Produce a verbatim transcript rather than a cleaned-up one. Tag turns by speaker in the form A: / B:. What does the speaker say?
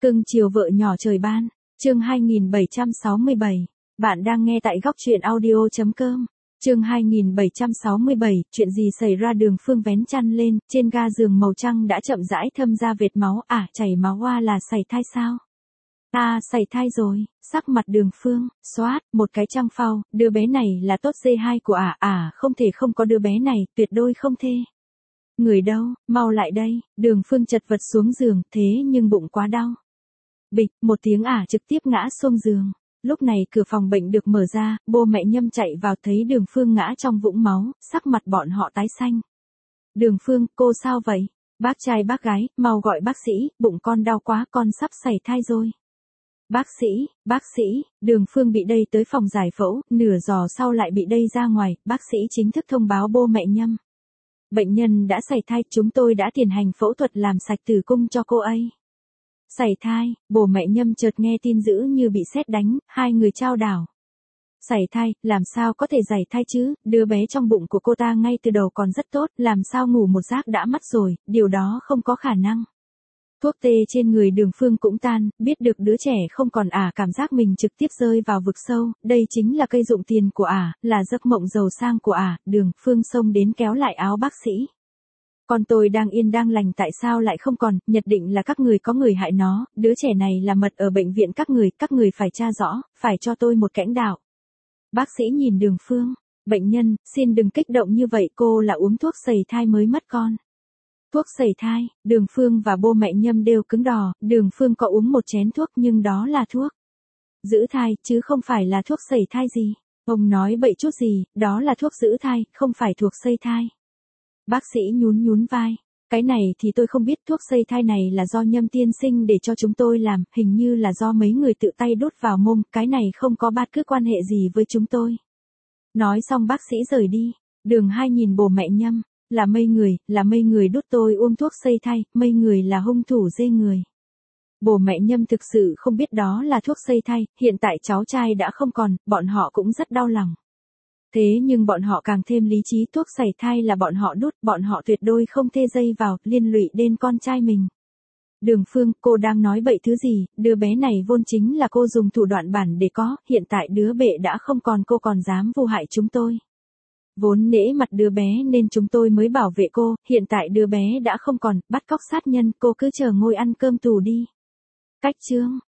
A: Cưng chiều vợ nhỏ trời ban, chương hai nghìn bảy trăm sáu mươi bảy. Bạn đang nghe tại góc truyện audio.com. Chương hai nghìn bảy trăm sáu mươi bảy, chuyện gì xảy ra? Đường Phương vén chăn lên, trên ga giường màu trắng đã chậm rãi thâm ra vệt máu. À, chảy máu à, là sảy thai sao? À, sảy thai rồi. Sắc mặt Đường Phương xoát một cái trăng phau, đứa bé này là tốt dê hai của ả. À, à, không thể không có đứa bé này, tuyệt đối không thể. Người đâu, mau lại đây. Đường Phương chật vật xuống giường, thế nhưng bụng quá đau. Bịch, một tiếng ả trực tiếp ngã xuống giường. Lúc này cửa phòng bệnh được mở ra, bố mẹ Nhâm chạy vào thấy Đường Phương ngã trong vũng máu, sắc mặt bọn họ tái xanh. Đường Phương, cô sao vậy? Bác trai bác gái, mau gọi bác sĩ, bụng con đau quá, con sắp sảy thai rồi. Bác sĩ, bác sĩ, Đường Phương bị đẩy tới phòng giải phẫu, nửa giờ sau lại bị đẩy ra ngoài, bác sĩ chính thức thông báo bố mẹ Nhâm. Bệnh nhân đã sảy thai, chúng tôi đã tiến hành phẫu thuật làm sạch tử cung cho cô ấy. Sảy thai, bố mẹ Nhâm chợt nghe tin dữ như bị sét đánh, hai người chao đảo. Sảy thai, làm sao có thể sảy thai chứ, đứa bé trong bụng của cô ta ngay từ đầu còn rất tốt, làm sao ngủ một giấc đã mất rồi, điều đó không có khả năng. Thuốc tê trên người Đường Phương cũng tan, biết được đứa trẻ không còn ả, cảm giác mình trực tiếp rơi vào vực sâu, đây chính là cây dụng tiền của ả, là giấc mộng giàu sang của ả. Đường Phương xông đến kéo lại áo bác sĩ. Con tôi đang yên đang lành tại sao lại không còn, nhất định là các người có người hại nó, đứa trẻ này là mật ở bệnh viện các người, các người phải tra rõ, phải cho tôi một kẽng đạo. Bác sĩ nhìn Đường Phương, bệnh nhân, xin đừng kích động như vậy, cô là uống thuốc sảy thai mới mất con. Thuốc sảy thai, Đường Phương và bố mẹ Nhâm đều cứng đò, Đường Phương có uống một chén thuốc nhưng đó là thuốc giữ thai, chứ không phải là thuốc sảy thai gì. Ông nói bậy chút gì, đó là thuốc giữ thai, không phải thuốc sảy thai. Bác sĩ nhún nhún vai, cái này thì tôi không biết, thuốc sảy thai này là do Nhâm tiên sinh để cho chúng tôi làm, hình như là do mấy người tự tay đốt vào mông, cái này không có bất cứ quan hệ gì với chúng tôi. Nói xong bác sĩ rời đi, Đường Hai nhìn bố mẹ Nhâm, là mấy người, là mấy người đốt tôi uống thuốc sảy thai, mấy người là hung thủ dê người. Bố mẹ Nhâm thực sự không biết đó là thuốc sảy thai, hiện tại cháu trai đã không còn, bọn họ cũng rất đau lòng. Thế nhưng bọn họ càng thêm lý trí, thuốc sảy thai là bọn họ đốt, bọn họ tuyệt đối không thê dây vào, liên lụy đến con trai mình. Đường Phương, cô đang nói bậy thứ gì, đứa bé này vốn chính là cô dùng thủ đoạn bản để có, hiện tại đứa bé đã không còn, cô còn dám vu hại chúng tôi. Vốn nể mặt đứa bé nên chúng tôi mới bảo vệ cô, hiện tại đứa bé đã không còn, bắt cóc sát nhân, cô cứ chờ ngồi ăn cơm tù đi. Cách chương.